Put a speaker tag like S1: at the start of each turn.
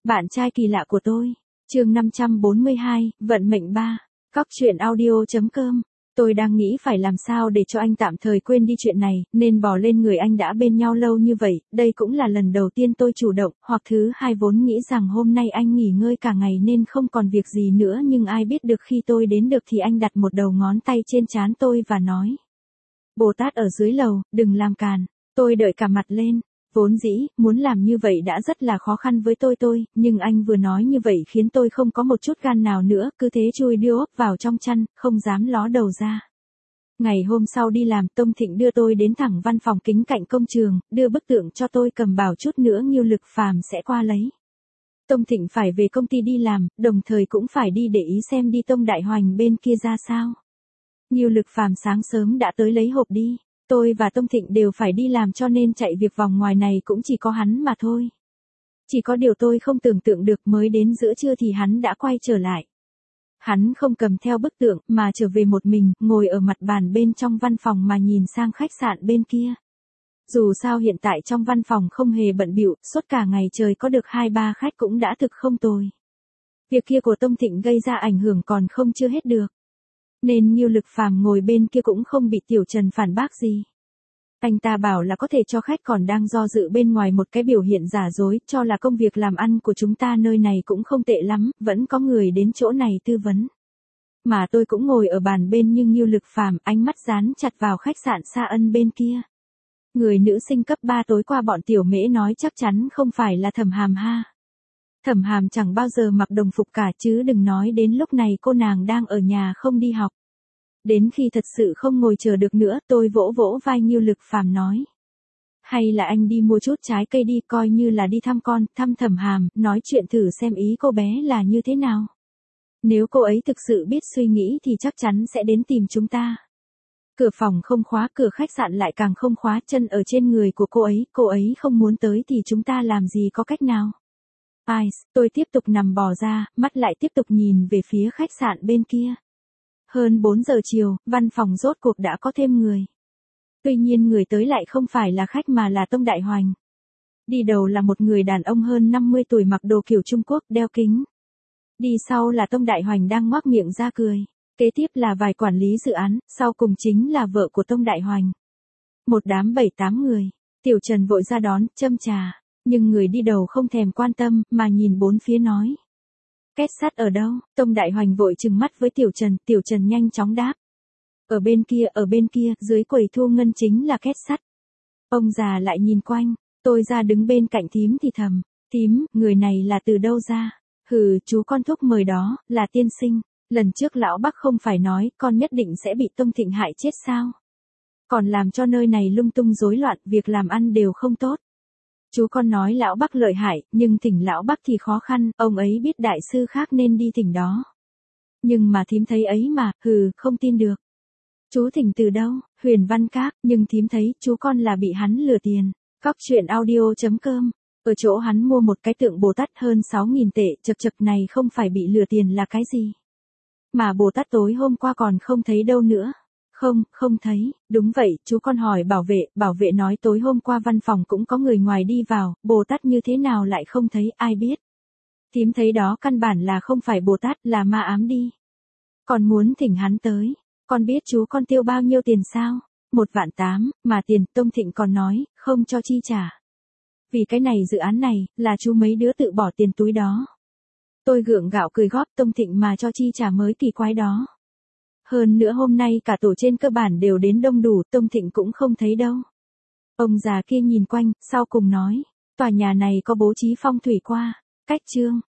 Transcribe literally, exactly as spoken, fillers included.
S1: Bạn trai kỳ lạ của tôi. Chương năm trăm bốn mươi hai, vận mệnh ba. Cóc truyện audio chấm com. Tôi đang nghĩ phải làm sao để cho anh tạm thời quên đi chuyện này, nên bỏ lên người anh đã bên nhau lâu như vậy, đây cũng là lần đầu tiên tôi chủ động, hoặc thứ hai vốn nghĩ rằng hôm nay anh nghỉ ngơi cả ngày nên không còn việc gì nữa, nhưng ai biết được khi tôi đến được thì anh đặt một đầu ngón tay trên trán tôi và nói: Bồ Tát ở dưới lầu, đừng làm càn. Tôi đợi cả mặt lên. Vốn dĩ, muốn làm như vậy đã rất là khó khăn với tôi tôi, nhưng anh vừa nói như vậy khiến tôi không có một chút gan nào nữa, cứ thế chui đưa úp vào trong chăn, không dám ló đầu ra. Ngày hôm sau đi làm, Tông Thịnh đưa tôi đến thẳng văn phòng kính cạnh công trường, đưa bức tượng cho tôi cầm bảo chút nữa Ngưu Lực Phàm sẽ qua lấy. Tông Thịnh phải về công ty đi làm, đồng thời cũng phải đi để ý xem đi Tông Đại Hoành bên kia ra sao. Ngưu Lực Phàm sáng sớm đã tới lấy hộp đi. Tôi và Tông Thịnh đều phải đi làm cho nên chạy việc vòng ngoài này cũng chỉ có hắn mà thôi. Chỉ có điều tôi không tưởng tượng được mới đến giữa trưa thì hắn đã quay trở lại. Hắn không cầm theo bức tượng mà trở về một mình, ngồi ở mặt bàn bên trong văn phòng mà nhìn sang khách sạn bên kia. Dù sao hiện tại trong văn phòng không hề bận bịu, suốt cả ngày trời có được hai ba khách cũng đã thực không tồi. Việc kia của Tông Thịnh gây ra ảnh hưởng còn không chưa hết được. Nên Ngưu Lực Phàm ngồi bên kia cũng không bị Tiểu Trần phản bác gì. Anh ta bảo là có thể cho khách còn đang do dự bên ngoài một cái biểu hiện giả dối, cho là công việc làm ăn của chúng ta nơi này cũng không tệ lắm, vẫn có người đến chỗ này tư vấn. Mà tôi cũng ngồi ở bàn bên nhưng Ngưu Lực Phàm ánh mắt dán chặt vào khách sạn Sa Ân bên kia. Người nữ sinh cấp ba tối qua bọn Tiểu Mễ nói chắc chắn không phải là Thẩm Hàm ha. Thẩm Hàm chẳng bao giờ mặc đồng phục cả, chứ đừng nói đến lúc này cô nàng đang ở nhà không đi học. Đến khi thật sự không ngồi chờ được nữa, tôi vỗ vỗ vai Ngưu Lực Phàm nói: Hay là anh đi mua chút trái cây đi, coi như là đi thăm con, thăm Thẩm Hàm, nói chuyện thử xem ý cô bé là như thế nào. Nếu cô ấy thực sự biết suy nghĩ thì chắc chắn sẽ đến tìm chúng ta. Cửa phòng không khóa, cửa khách sạn lại càng không khóa, chân ở trên người của cô ấy, cô ấy không muốn tới thì chúng ta làm gì có cách nào. Ai, tôi tiếp tục nằm bò ra, mắt lại tiếp tục nhìn về phía khách sạn bên kia. Hơn bốn giờ chiều, văn phòng rốt cuộc đã có thêm người. Tuy nhiên người tới lại không phải là khách mà là Tông Đại Hoành. Đi đầu là một người đàn ông hơn năm mươi tuổi mặc đồ kiểu Trung Quốc, đeo kính. Đi sau là Tông Đại Hoành đang ngoác miệng ra cười. Kế tiếp là vài quản lý dự án, sau cùng chính là vợ của Tông Đại Hoành. Một đám bảy tám người. Tiểu Trần vội ra đón, châm trà. Nhưng người đi đầu không thèm quan tâm, mà nhìn bốn phía nói: Két sắt ở đâu? Tông Đại Hoành vội trừng mắt với Tiểu Trần, Tiểu Trần nhanh chóng đáp: Ở bên kia, ở bên kia, dưới quầy thu ngân chính là két sắt. Ông già lại nhìn quanh, tôi ra đứng bên cạnh thím thì thầm: Thím, người này là từ đâu ra? Hừ, chú con thúc mời đó, là tiên sinh. Lần trước lão Bắc không phải nói con nhất định sẽ bị Tông Thịnh hại chết sao? Còn làm cho nơi này lung tung rối loạn, việc làm ăn đều không tốt. Chú con nói lão Bắc lợi hại, nhưng thỉnh lão Bắc thì khó khăn, ông ấy biết đại sư khác nên đi thỉnh đó. Nhưng mà thím thấy ấy mà, hừ, không tin được. Chú thỉnh từ đâu? Huyền Văn Các, nhưng thím thấy chú con là bị hắn lừa tiền. Cóc truyện audio chấm com. Ở chỗ hắn mua một cái tượng Bồ Tát hơn sáu nghìn tệ, chật chật này không phải bị lừa tiền là cái gì? Mà Bồ Tát tối hôm qua còn không thấy đâu nữa. Không, không thấy, đúng vậy, chú con hỏi bảo vệ, bảo vệ nói tối hôm qua văn phòng cũng có người ngoài đi vào, Bồ Tát như thế nào lại không thấy, ai biết. Thím thấy đó căn bản là không phải Bồ Tát, là ma ám đi. Còn muốn thỉnh hắn tới, con biết chú con tiêu bao nhiêu tiền sao? Một vạn tám, mà tiền, Tông Thịnh còn nói, không cho chi trả. Vì cái này dự án này, là chú mấy đứa tự bỏ tiền túi đó. Tôi gượng gạo cười góp, Tông Thịnh mà cho chi trả mới kỳ quái đó. Hơn nữa hôm nay cả tổ trên cơ bản đều đến đông đủ, Tông Thịnh cũng không thấy đâu. Ông già kia nhìn quanh, sau cùng nói: Tòa nhà này có bố trí phong thủy qua, cách chương.